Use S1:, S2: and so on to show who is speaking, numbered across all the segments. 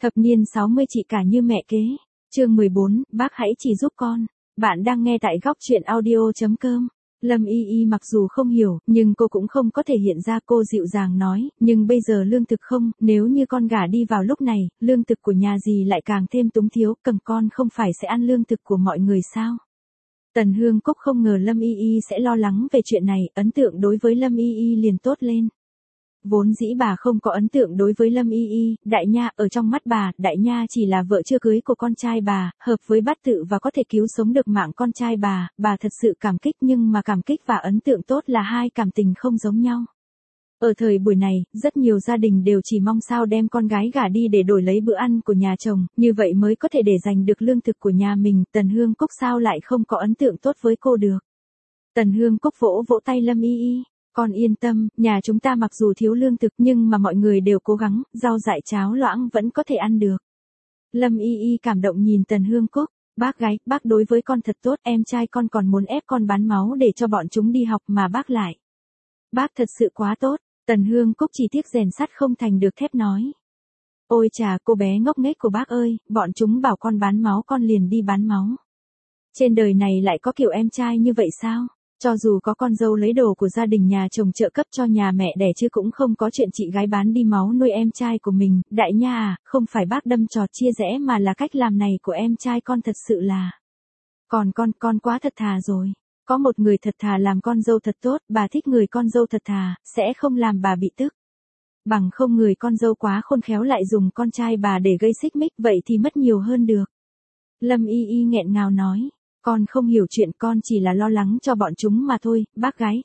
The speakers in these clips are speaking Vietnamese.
S1: Thập niên 60 chị cả như mẹ kế. Chương 14, bác hãy chỉ giúp con. Bạn đang nghe tại góc truyện audio.com. Lâm Y Y mặc dù không hiểu, nhưng cô cũng không có thể hiện ra. Cô dịu dàng nói, nhưng bây giờ lương thực không, nếu như con gả đi vào lúc này, lương thực của nhà dì lại càng thêm túng thiếu, cầm con không phải sẽ ăn lương thực của mọi người sao? Tần Hương Cúc không ngờ Lâm Y Y sẽ lo lắng về chuyện này, ấn tượng đối với Lâm Y Y liền tốt lên. Vốn dĩ bà không có ấn tượng đối với Lâm Y Y, Đại Nha, ở trong mắt bà, Đại Nha chỉ là vợ chưa cưới của con trai bà, hợp với bát tự và có thể cứu sống được mạng con trai bà thật sự cảm kích, nhưng mà cảm kích và ấn tượng tốt là hai cảm tình không giống nhau. Ở thời buổi này, rất nhiều gia đình đều chỉ mong sao đem con gái gả đi để đổi lấy bữa ăn của nhà chồng, như vậy mới có thể để giành được lương thực của nhà mình. Tần Hương Cúc sao lại không có ấn tượng tốt với cô được? Tần Hương Cúc vỗ vỗ tay Lâm Y Y. Con yên tâm, nhà chúng ta mặc dù thiếu lương thực nhưng mà mọi người đều cố gắng, rau dại cháo loãng vẫn có thể ăn được. Lâm Y Y cảm động nhìn Tần Hương Cúc. Bác gái, bác đối với con thật tốt, em trai con còn muốn ép con bán máu để cho bọn chúng đi học mà bác lại. Bác thật sự quá tốt. Tần Hương Cúc chỉ tiếc rèn sắt không thành được thép nói. Ôi chà, cô bé ngốc nghếch của bác ơi, bọn chúng bảo con bán máu con liền đi bán máu. Trên đời này lại có kiểu em trai như vậy sao? Cho dù có con dâu lấy đồ của gia đình nhà chồng trợ cấp cho nhà mẹ đẻ chứ cũng không có chuyện chị gái bán đi máu nuôi em trai của mình. Đại Nha à, không phải bác đâm trò chia rẽ mà là cách làm này của em trai con thật sự là. Còn con quá thật thà rồi. Có một người thật thà làm con dâu thật tốt, bà thích người con dâu thật thà, sẽ không làm bà bị tức. Bằng không người con dâu quá khôn khéo lại dùng con trai bà để gây xích mích, vậy thì mất nhiều hơn được. Lâm Y Y nghẹn ngào nói. Con không hiểu chuyện, con chỉ là lo lắng cho bọn chúng mà thôi, bác gái,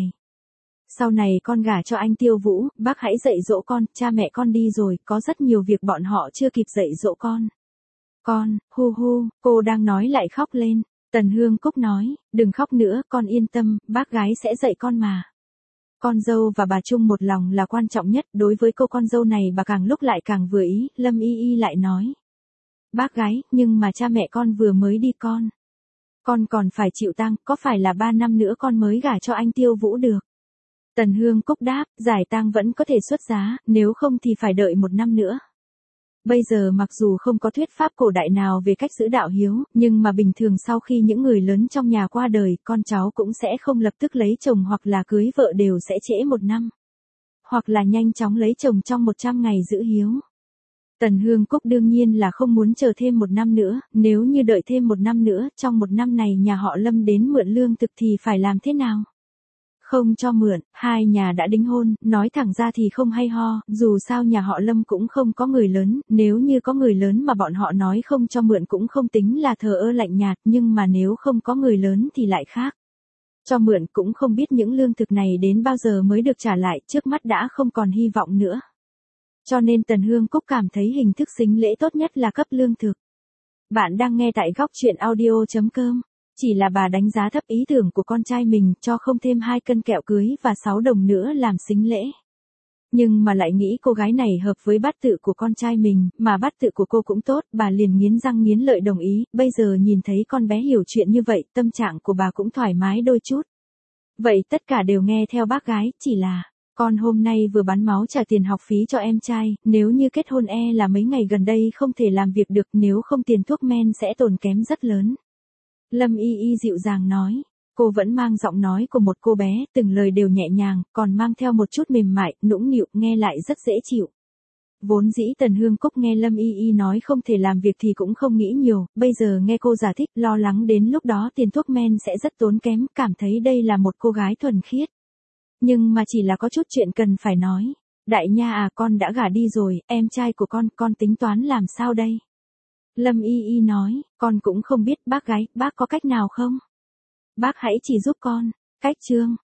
S1: sau này con gả cho anh Tiêu Vũ, bác hãy dạy dỗ con, cha mẹ con đi rồi, có rất nhiều việc bọn họ chưa kịp dạy dỗ con. Con, hu, cô đang nói lại khóc lên. Tần Hương Cúc nói, đừng khóc nữa, con yên tâm, bác gái sẽ dạy con mà. Con dâu và bà chung một lòng là quan trọng nhất, đối với cô con dâu này bà càng lúc lại càng vừa ý. Lâm Y Y lại nói. Bác gái, nhưng mà cha mẹ con vừa mới đi con còn phải chịu tang, có phải là 3 năm nữa con mới gả cho anh Tiêu Vũ được? Tần Hương Cúc đáp, giải tang vẫn có thể xuất giá, nếu không thì phải đợi 1 năm nữa. Bây giờ mặc dù không có thuyết pháp cổ đại nào về cách giữ đạo hiếu, nhưng mà bình thường sau khi những người lớn trong nhà qua đời, con cháu cũng sẽ không lập tức lấy chồng hoặc là cưới vợ đều sẽ trễ 1 năm. Hoặc là nhanh chóng lấy chồng trong 100 ngày giữ hiếu. Tần Hương Cúc đương nhiên là không muốn chờ thêm 1 năm nữa, nếu như đợi thêm 1 năm nữa, trong 1 năm này nhà họ Lâm đến mượn lương thực thì phải làm thế nào? Không cho mượn, hai nhà đã đính hôn, nói thẳng ra thì không hay ho, dù sao nhà họ Lâm cũng không có người lớn, nếu như có người lớn mà bọn họ nói không cho mượn cũng không tính là thờ ơ lạnh nhạt, nhưng mà nếu không có người lớn thì lại khác. Cho mượn cũng không biết những lương thực này đến bao giờ mới được trả lại, trước mắt đã không còn hy vọng nữa. Cho nên Tần Hương Cúc cảm thấy hình thức sính lễ tốt nhất là cấp lương thực. Bạn đang nghe tại góc truyện audio.com. Chỉ là bà đánh giá thấp ý tưởng của con trai mình, cho không thêm 2 cân kẹo cưới và 6 đồng nữa làm sính lễ. Nhưng mà lại nghĩ cô gái này hợp với bát tự của con trai mình, mà bát tự của cô cũng tốt, bà liền nghiến răng nghiến lợi đồng ý. Bây giờ nhìn thấy con bé hiểu chuyện như vậy, tâm trạng của bà cũng thoải mái đôi chút. Vậy tất cả đều nghe theo bác gái, chỉ là con hôm nay vừa bán máu trả tiền học phí cho em trai, nếu như kết hôn là mấy ngày gần đây không thể làm việc được, nếu không tiền thuốc men sẽ tốn kém rất lớn. Lâm Y Y dịu dàng nói, cô vẫn mang giọng nói của một cô bé, từng lời đều nhẹ nhàng, còn mang theo một chút mềm mại, nũng nịu, nghe lại rất dễ chịu. Vốn dĩ Tần Hương Cúc nghe Lâm Y Y nói không thể làm việc thì cũng không nghĩ nhiều, bây giờ nghe cô giải thích, lo lắng đến lúc đó tiền thuốc men sẽ rất tốn kém, cảm thấy đây là một cô gái thuần khiết. Nhưng mà chỉ là có chút chuyện cần phải nói. Đại Nha à, con đã gả đi rồi, em trai của con tính toán làm sao đây? Lâm Y Y nói, con cũng không biết bác gái, bác có cách nào không? Bác hãy chỉ giúp con. Cách chương